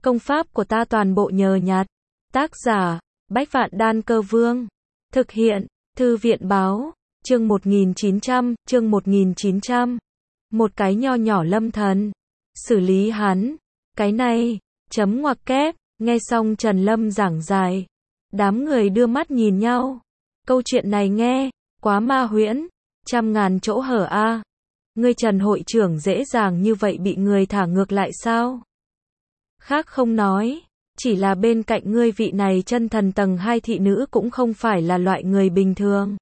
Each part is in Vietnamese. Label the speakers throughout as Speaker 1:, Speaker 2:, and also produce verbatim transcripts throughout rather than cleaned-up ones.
Speaker 1: Công pháp của ta toàn bộ nhờ nhặt. Tác giả, Bách Vạn Đan Cơ Vương. Thực hiện, Thư viện báo, chương một nghìn chín trăm, chương một nghìn chín trăm. Một cái nho nhỏ lâm thần. Xử lý hắn. Cái này, chấm ngoặc kép, nghe xong Trần Lâm giảng giải. Đám người đưa mắt nhìn nhau. Câu chuyện này nghe, quá ma huyễn, trăm ngàn chỗ hở a. À. Ngươi Trần hội trưởng dễ dàng như vậy bị người thả ngược lại sao? Khác không nói, chỉ là bên cạnh ngươi vị này chân thần tầng hai thị nữ cũng không phải là loại người bình thường.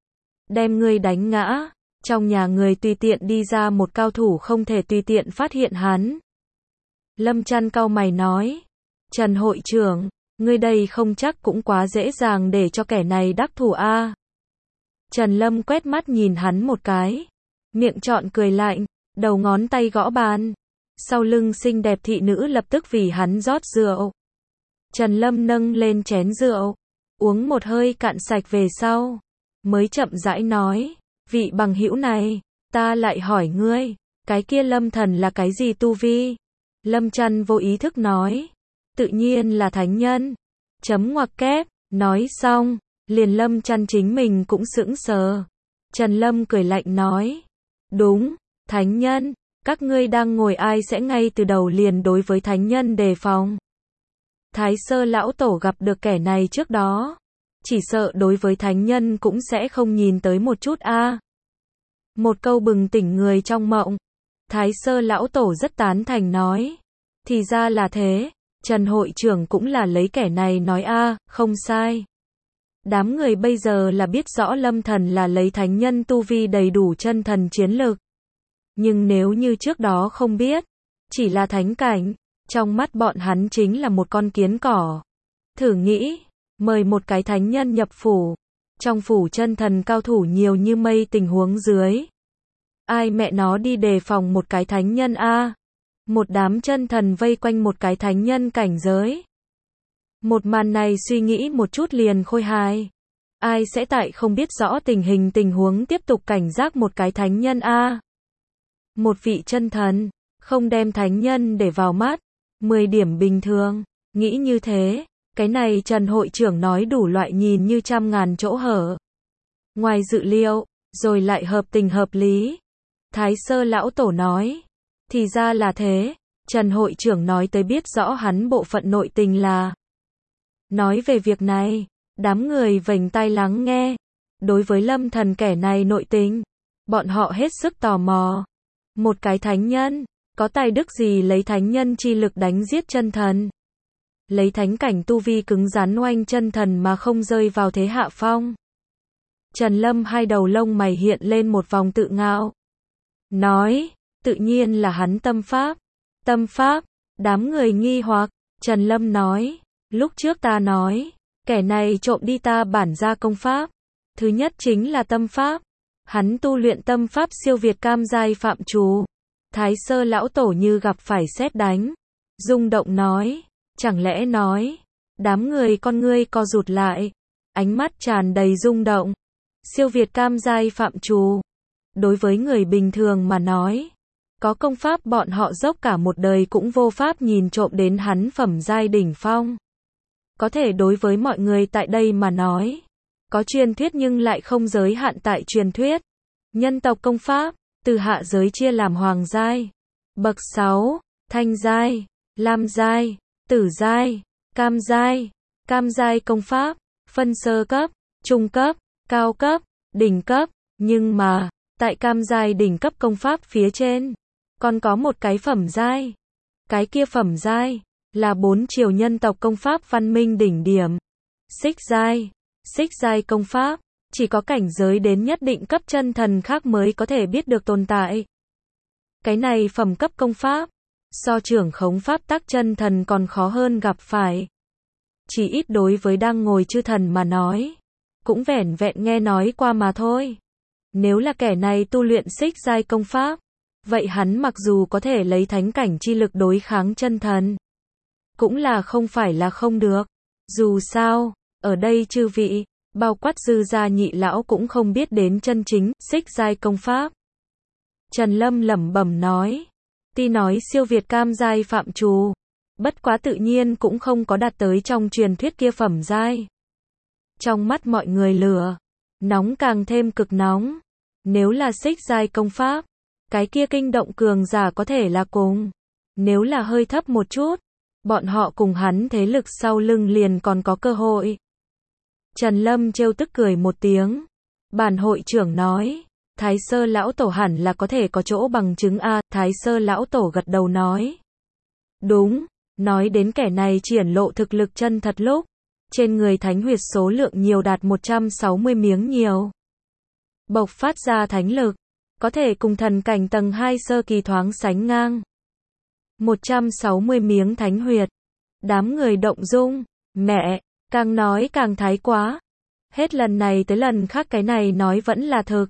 Speaker 1: Đem ngươi đánh ngã, trong nhà người tùy tiện đi ra một cao thủ không thể tùy tiện phát hiện hắn. Lâm Chăn cau mày nói, Trần hội trưởng, ngươi đây không chắc cũng quá dễ dàng để cho kẻ này đắc thủ a. À. Trần Lâm quét mắt nhìn hắn một cái, miệng trọn cười lạnh, đầu ngón tay gõ bàn. Sau lưng xinh đẹp thị nữ lập tức vì hắn rót rượu. Trần Lâm nâng lên chén rượu, uống một hơi cạn sạch về sau, mới chậm rãi nói, vị bằng hữu này, ta lại hỏi ngươi, cái kia Lâm thần là cái gì tu vi? Lâm Chăn vô ý thức nói, tự nhiên là thánh nhân. Chấm ngoặc kép, nói xong, liền Lâm Chăn chính mình cũng sững sờ. Trần Lâm cười lạnh nói, đúng, thánh nhân. Các ngươi đang ngồi ai sẽ ngay từ đầu liền đối với thánh nhân đề phòng. Thái Sơ lão tổ gặp được kẻ này trước đó, chỉ sợ đối với thánh nhân cũng sẽ không nhìn tới một chút a. À. Một câu bừng tỉnh người trong mộng. Thái Sơ lão tổ rất tán thành nói, thì ra là thế, Trần hội trưởng cũng là lấy kẻ này nói a, à, không sai. Đám người bây giờ là biết rõ Lâm thần là lấy thánh nhân tu vi đầy đủ chân thần chiến lực. Nhưng nếu như trước đó không biết, chỉ là thánh cảnh, trong mắt bọn hắn chính là một con kiến cỏ. Thử nghĩ, mời một cái thánh nhân nhập phủ, trong phủ chân thần cao thủ nhiều như mây tình huống dưới. Ai mẹ nó đi đề phòng một cái thánh nhân a? À? Một đám chân thần vây quanh một cái thánh nhân cảnh giới. Một màn này suy nghĩ một chút liền khôi hài. Ai sẽ tại không biết rõ tình hình tình huống tiếp tục cảnh giác một cái thánh nhân a? À? Một vị chân thần, không đem thánh nhân để vào mắt, mười điểm bình thường, nghĩ như thế, cái này Trần hội trưởng nói đủ loại nhìn như trăm ngàn chỗ hở. Ngoài dự liệu, rồi lại hợp tình hợp lý. Thái Sơ lão tổ nói, thì ra là thế, Trần hội trưởng nói tới biết rõ hắn bộ phận nội tình là. Nói về việc này, đám người vểnh tai lắng nghe, đối với Lâm thần kẻ này nội tình, bọn họ hết sức tò mò. Một cái thánh nhân, có tài đức gì lấy thánh nhân chi lực đánh giết chân thần? Lấy thánh cảnh tu vi cứng rắn oanh chân thần mà không rơi vào thế hạ phong. Trần Lâm hai đầu lông mày hiện lên một vòng tự ngạo. Nói, tự nhiên là hắn tâm pháp. Tâm pháp, đám người nghi hoặc, Trần Lâm nói, lúc trước ta nói, kẻ này trộm đi ta bản ra công pháp. Thứ nhất chính là tâm pháp. Hắn tu luyện tâm pháp siêu việt cam giai phạm trù. Thái Sơ lão tổ như gặp phải sét đánh. Rung động nói, chẳng lẽ nói, đám người con ngươi co rụt lại. Ánh mắt tràn đầy rung động. Siêu việt cam giai phạm trù. Đối với người bình thường mà nói, có công pháp bọn họ dốc cả một đời cũng vô pháp nhìn trộm đến hắn phẩm giai đỉnh phong. Có thể đối với mọi người tại đây mà nói, có truyền thuyết nhưng lại không giới hạn tại truyền thuyết. Nhân tộc công pháp, từ hạ giới chia làm hoàng giai, bậc sáu, thanh giai, lam giai, tử giai, cam giai. Cam giai công pháp, phân sơ cấp, trung cấp, cao cấp, đỉnh cấp, nhưng mà, tại cam giai đỉnh cấp công pháp phía trên, còn có một cái phẩm giai. Cái kia phẩm giai, là bốn chiều nhân tộc công pháp văn minh đỉnh điểm. Xích giai, xích giai công pháp, chỉ có cảnh giới đến nhất định cấp chân thần khác mới có thể biết được tồn tại. Cái này phẩm cấp công pháp, so trưởng khống pháp tắc chân thần còn khó hơn gặp phải. Chỉ ít đối với đang ngồi chư thần mà nói, cũng vẻn vẹn nghe nói qua mà thôi. Nếu là kẻ này tu luyện xích giai công pháp, vậy hắn mặc dù có thể lấy thánh cảnh chi lực đối kháng chân thần, cũng là không phải là không được. Dù sao, ở đây chư vị, bao quát dư gia nhị lão cũng không biết đến chân chính xích giai công pháp. Trần Lâm lẩm bẩm nói, tuy nói siêu việt cam giai phạm trù, Bất quá tự nhiên cũng không có đạt tới trong truyền thuyết kia phẩm giai. Trong mắt mọi người lửa nóng càng thêm cực nóng. Nếu là xích giai công pháp, cái kia kinh động cường giả có thể là cùng. Nếu là hơi thấp một chút, bọn họ cùng hắn thế lực sau lưng liền còn có cơ hội. Trần Lâm trêu tức cười một tiếng. Bản hội trưởng nói, Thái Sơ lão tổ hẳn là có thể có chỗ bằng chứng a. Thái Sơ lão tổ gật đầu nói. Đúng, nói đến kẻ này triển lộ thực lực chân thật lúc, trên người thánh huyệt số lượng nhiều đạt một trăm sáu mươi miếng nhiều. Bộc phát ra thánh lực, có thể cùng thần cảnh tầng hai sơ kỳ thoáng sánh ngang. một trăm sáu mươi miếng thánh huyệt. Đám người động dung, mẹ, càng nói càng thái quá. Hết lần này tới lần khác cái này nói vẫn là thực.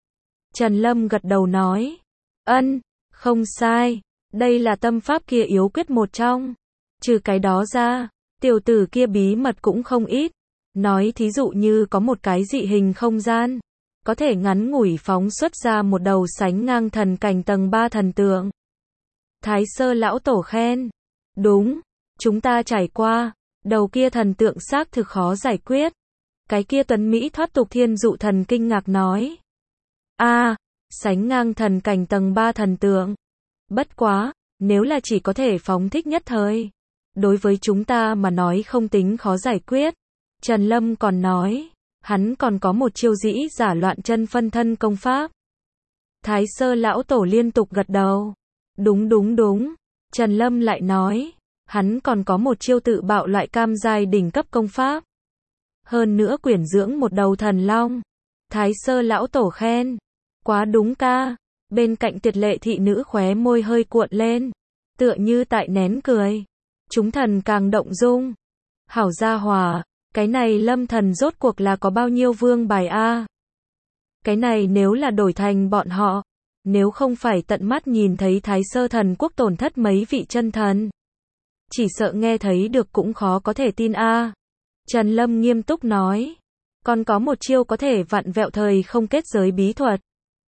Speaker 1: Trần Lâm gật đầu nói, ân, không sai, đây là tâm pháp kia yếu quyết một trong. Trừ cái đó ra, tiểu tử kia bí mật cũng không ít. Nói thí dụ như có một cái dị hình không gian, có thể ngắn ngủi phóng xuất ra một đầu sánh ngang thần cảnh tầng ba thần tượng. Thái Sơ lão tổ khen, đúng, chúng ta trải qua, đầu kia thần tượng xác thực khó giải quyết. Cái kia tuấn Mỹ thoát tục thiên dụ thần kinh ngạc nói, a, à, sánh ngang thần cảnh tầng ba thần tượng. Bất quá, nếu là chỉ có thể phóng thích nhất thời, đối với chúng ta mà nói không tính khó giải quyết. Trần Lâm còn nói, hắn còn có một chiêu dĩ giả loạn chân phân thân công pháp. Thái Sơ lão tổ liên tục gật đầu. Đúng đúng đúng. Trần Lâm lại nói, hắn còn có một chiêu tự bạo loại cam giai đỉnh cấp công pháp. Hơn nữa quyển dưỡng một đầu thần long. Thái Sơ lão tổ khen, quá đúng ca. Bên cạnh Tuyệt Lệ thị nữ khóe môi hơi cuộn lên, tựa như tại nén cười. Chúng thần càng động dung. Hảo gia hòa, cái này Lâm thần rốt cuộc là có bao nhiêu vương bài a? Cái này nếu là đổi thành bọn họ, nếu không phải tận mắt nhìn thấy Thái Sơ thần quốc tổn thất mấy vị chân thần, chỉ sợ nghe thấy được cũng khó có thể tin a. Trần Lâm nghiêm túc nói, còn có một chiêu có thể vặn vẹo thời không kết giới bí thuật.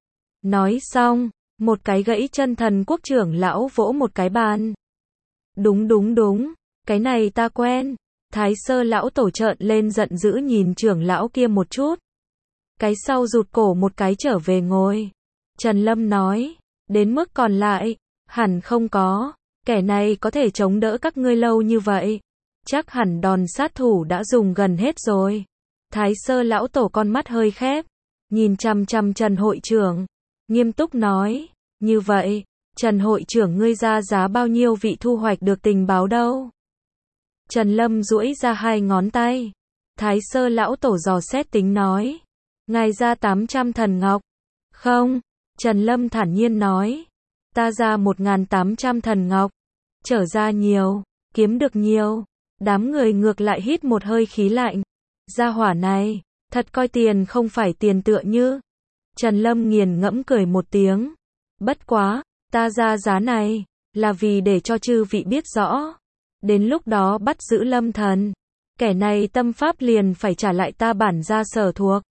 Speaker 1: Nói xong, một cái gãy chân thần quốc trưởng lão vỗ một cái bàn. Đúng đúng đúng, cái này ta quen. Thái Sơ lão tổ trợn lên giận dữ nhìn trưởng lão kia một chút. Cái sau rụt cổ một cái trở về ngồi. Trần Lâm nói, đến mức còn lại, hẳn không có. Kẻ này có thể chống đỡ các ngươi lâu như vậy, chắc hẳn đòn sát thủ đã dùng gần hết rồi. Thái Sơ lão tổ con mắt hơi khép, nhìn chằm chằm Trần hội trưởng, nghiêm túc nói, như vậy, Trần hội trưởng ngươi ra giá bao nhiêu vị thu hoạch được tình báo đâu? Trần Lâm duỗi ra hai ngón tay. Thái Sơ lão tổ dò xét tính nói, ngài ra tám trăm thần ngọc. Không, Trần Lâm thản nhiên nói, ta ra một nghìn tám trăm thần ngọc. Trở ra nhiều, kiếm được nhiều. Đám người ngược lại hít một hơi khí lạnh. Gia hỏa này, thật coi tiền không phải tiền tựa như. Trần Lâm nghiền ngẫm cười một tiếng. Bất quá, ta ra giá này, là vì để cho chư vị biết rõ. Đến lúc đó bắt giữ Lâm thần, kẻ này tâm pháp liền phải trả lại ta bản gia sở thuộc.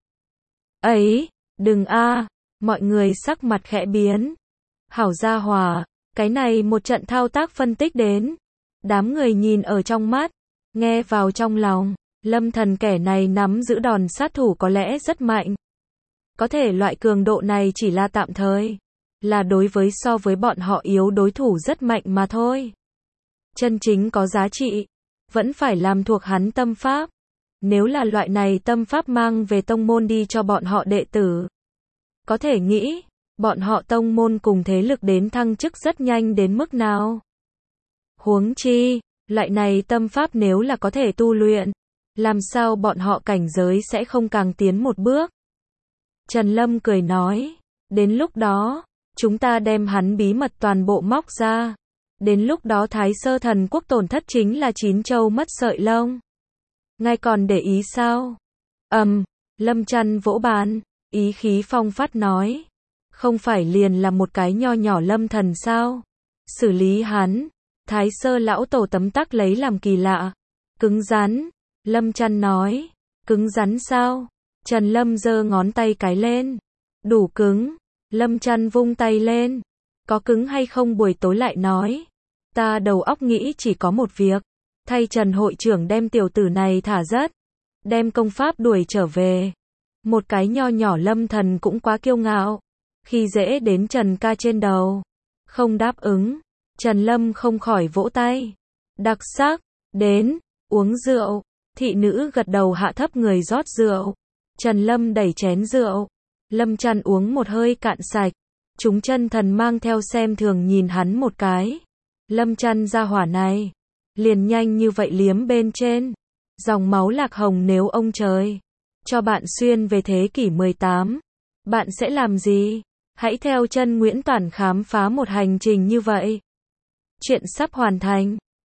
Speaker 1: Ấy, đừng a, mọi người sắc mặt khẽ biến. Hảo gia hòa, cái này một trận thao tác phân tích đến. Đám người nhìn ở trong mắt, nghe vào trong lòng, Lâm thần kẻ này nắm giữ đòn sát thủ có lẽ rất mạnh. Có thể loại cường độ này chỉ là tạm thời, là đối với so với bọn họ yếu đối thủ rất mạnh mà thôi. Chân chính có giá trị, vẫn phải làm thuộc hắn tâm pháp. Nếu là loại này tâm pháp mang về tông môn đi cho bọn họ đệ tử, có thể nghĩ, bọn họ tông môn cùng thế lực đến thăng chức rất nhanh đến mức nào. Huống chi, loại này tâm pháp nếu là có thể tu luyện, làm sao bọn họ cảnh giới sẽ không càng tiến một bước. Trần Lâm cười nói, đến lúc đó, chúng ta đem hắn bí mật toàn bộ móc ra. Đến lúc đó Thái Sơ thần quốc tổn thất chính là chín châu mất sợi lông. Ngài còn để ý sao? Ầm, um, Lâm Trăn vỗ bàn, ý khí phong phát nói, không phải liền là một cái nho nhỏ Lâm thần sao? Xử lý hắn. Thái Sơ lão tổ tấm tắc lấy làm kỳ lạ. Cứng rắn. Lâm Trăn nói, cứng rắn sao? Trần Lâm giơ ngón tay cái lên. Đủ cứng. Lâm Trăn vung tay lên. Có cứng hay không buổi tối lại nói. Ta đầu óc nghĩ chỉ có một việc, thay Trần hội trưởng đem tiểu tử này thả rất, đem công pháp đuổi trở về. Một cái nho nhỏ Lâm Thần cũng quá kiêu ngạo, khi dễ đến Trần ca trên đầu. Không đáp ứng, Trần Lâm không khỏi vỗ tay. Đặc sắc, đến, uống rượu. Thị nữ gật đầu hạ thấp người rót rượu. Trần Lâm đẩy chén rượu. Lâm Trăn uống một hơi cạn sạch. Chúng chân thần mang theo xem thường nhìn hắn một cái. Lâm Trăn ra hỏa này, liền nhanh như vậy liếm bên trên. Dòng máu lạc hồng nếu ông trời cho bạn xuyên về thế kỷ mười tám, bạn sẽ làm gì? Hãy theo chân Nguyễn Toản khám phá một hành trình như vậy. Chuyện sắp hoàn thành.